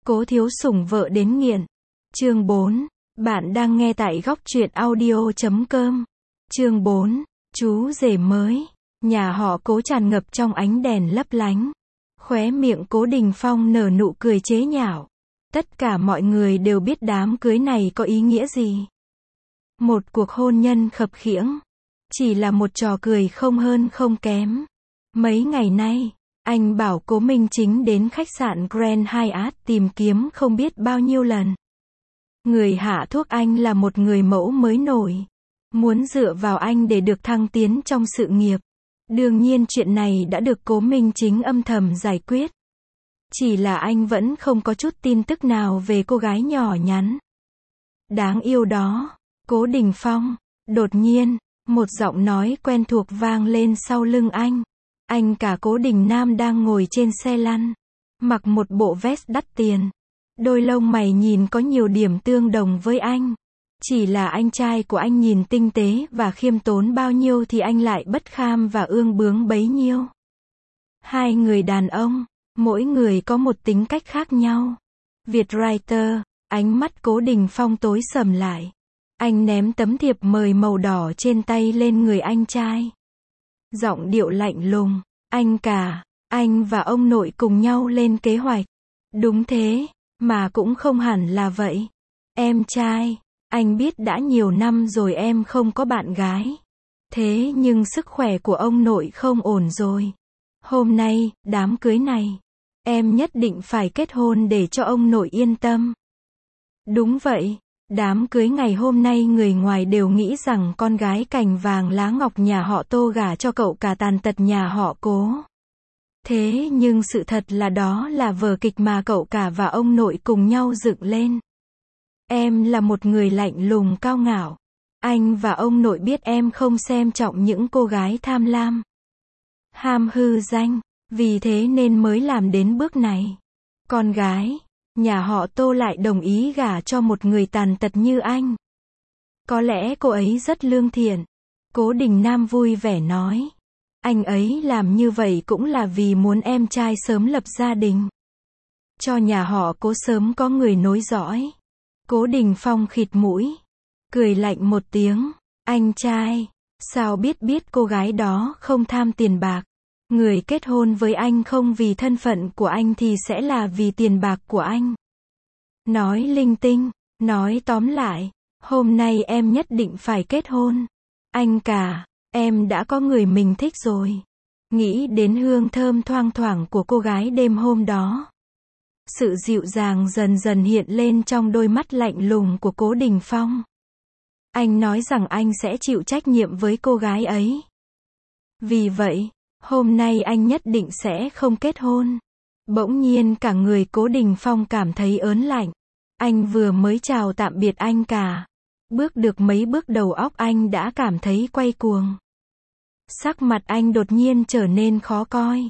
Cố thiếu sủng vợ đến nghiện. Chương 4. Bạn đang nghe tại góc truyện audio.com. Chương 4. Chú rể mới. Nhà họ Cố tràn ngập trong ánh đèn lấp lánh. Khóe miệng Cố Đình Phong nở nụ cười chế nhạo. Tất cả mọi người đều biết đám cưới này có ý nghĩa gì. Một cuộc hôn nhân khập khiễng. Chỉ là một trò cười không hơn không kém. Mấy ngày nay, anh bảo Cố Minh Chính đến khách sạn Grand Hyatt tìm kiếm không biết bao nhiêu lần. Người hạ thuốc anh là một người mẫu mới nổi. Muốn dựa vào anh để được thăng tiến trong sự nghiệp. Đương nhiên chuyện này đã được Cố Minh Chính âm thầm giải quyết. Chỉ là anh vẫn không có chút tin tức nào về cô gái nhỏ nhắn đáng yêu đó. Cố Đình Phong. Đột nhiên, một giọng nói quen thuộc vang lên sau lưng anh. Anh cả Cố Đình Nam đang ngồi trên xe lăn, mặc một bộ vest đắt tiền. Đôi lông mày nhìn có nhiều điểm tương đồng với anh. Chỉ là anh trai của anh nhìn tinh tế và khiêm tốn bao nhiêu thì anh lại bất kham và ương bướng bấy nhiêu. Hai người đàn ông, mỗi người có một tính cách khác nhau. Vietwriter, ánh mắt Cố Đình Phong tối sầm lại. Anh ném tấm thiệp mời màu đỏ trên tay lên người anh trai. Giọng điệu lạnh lùng, anh cả, anh và ông nội cùng nhau lên kế hoạch. Đúng thế, mà cũng không hẳn là vậy. Em trai, anh biết đã nhiều năm rồi em không có bạn gái. Thế nhưng sức khỏe của ông nội không ổn rồi. Hôm nay, đám cưới này, em nhất định phải kết hôn để cho ông nội yên tâm. Đúng vậy. Đám cưới ngày hôm nay người ngoài đều nghĩ rằng con gái cành vàng lá ngọc nhà họ Tô gả cho cậu cả tàn tật nhà họ Cố. Thế nhưng sự thật là đó là vở kịch mà cậu cả và ông nội cùng nhau dựng lên. Em là một người lạnh lùng cao ngạo. Anh và ông nội biết em không xem trọng những cô gái tham lam, ham hư danh, vì thế nên mới làm đến bước này. Con gái nhà họ Tô lại đồng ý gả cho một người tàn tật như anh. Có lẽ cô ấy rất lương thiện. Cố Đình Nam vui vẻ nói. Anh ấy làm như vậy cũng là vì muốn em trai sớm lập gia đình. Cho nhà họ Cố sớm có người nối dõi. Cố Đình Phong khịt mũi. Cười lạnh một tiếng. Anh trai, sao biết cô gái đó không tham tiền bạc. Người kết hôn với anh không vì thân phận của anh thì sẽ là vì tiền bạc của anh. Nói linh tinh, nói tóm lại, hôm nay em nhất định phải kết hôn. Anh cả, em đã có người mình thích rồi. Nghĩ đến hương thơm thoang thoảng của cô gái đêm hôm đó. Sự dịu dàng dần dần hiện lên trong đôi mắt lạnh lùng của Cố Đình Phong. Anh nói rằng anh sẽ chịu trách nhiệm với cô gái ấy. Vì vậy, hôm nay anh nhất định sẽ không kết hôn. Bỗng nhiên cả người Cố Đình Phong cảm thấy ớn lạnh. Anh vừa mới chào tạm biệt anh cả. Bước được mấy bước đầu óc anh đã cảm thấy quay cuồng. Sắc mặt anh đột nhiên trở nên khó coi.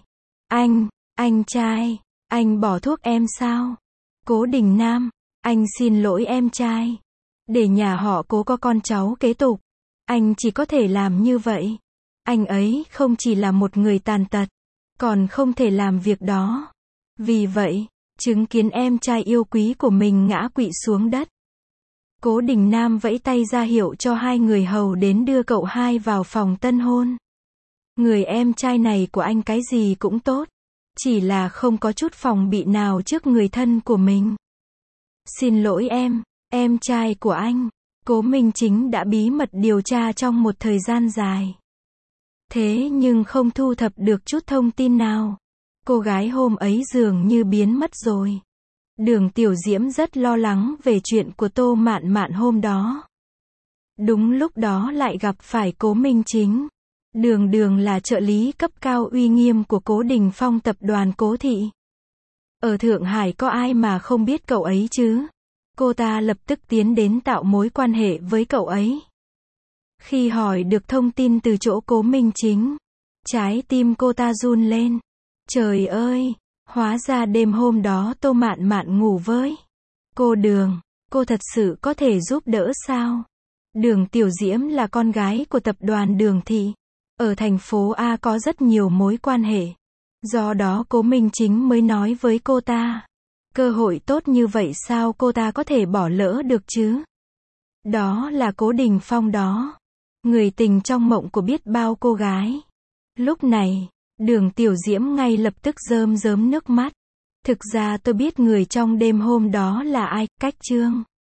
Anh trai, anh bỏ thuốc em sao? Cố Đình Nam, anh xin lỗi em trai. Để nhà họ Cố có con cháu kế tục, anh chỉ có thể làm như vậy. Anh ấy không chỉ là một người tàn tật, còn không thể làm việc đó. Vì vậy, chứng kiến em trai yêu quý của mình ngã quỵ xuống đất. Cố Đình Nam vẫy tay ra hiệu cho hai người hầu đến đưa cậu hai vào phòng tân hôn. Người em trai này của anh cái gì cũng tốt. Chỉ là không có chút phòng bị nào trước người thân của mình. Xin lỗi em trai của anh. Cố Minh Chính đã bí mật điều tra trong một thời gian dài. Thế nhưng không thu thập được chút thông tin nào. Cô gái hôm ấy dường như biến mất rồi. Đường Tiểu Diễm rất lo lắng về chuyện của Tô Mạn Mạn hôm đó. Đúng lúc đó lại gặp phải Cố Minh Chính. Đường là trợ lý cấp cao uy nghiêm của Cố Đình Phong tập đoàn Cố Thị. Ở Thượng Hải có ai mà không biết cậu ấy chứ? Cô ta lập tức tiến đến tạo mối quan hệ với cậu ấy. Khi hỏi được thông tin từ chỗ Cố Minh Chính, trái tim cô ta run lên. Trời ơi, hóa ra đêm hôm đó Tô Mạn Mạn ngủ với cô Đường, cô thật sự có thể giúp đỡ sao? Đường Tiểu Diễm là con gái của tập đoàn Đường Thị. Ở thành phố A có rất nhiều mối quan hệ. Do đó Cố Minh Chính mới nói với cô ta. Cơ hội tốt như vậy sao cô ta có thể bỏ lỡ được chứ? Đó là Cố Đình Phong đó. Người tình trong mộng của biết bao cô gái. Lúc này, Đường Tiểu Diễm ngay lập tức rơm rớm nước mắt. Thực ra tôi biết người trong đêm hôm đó là ai, Cách Trương.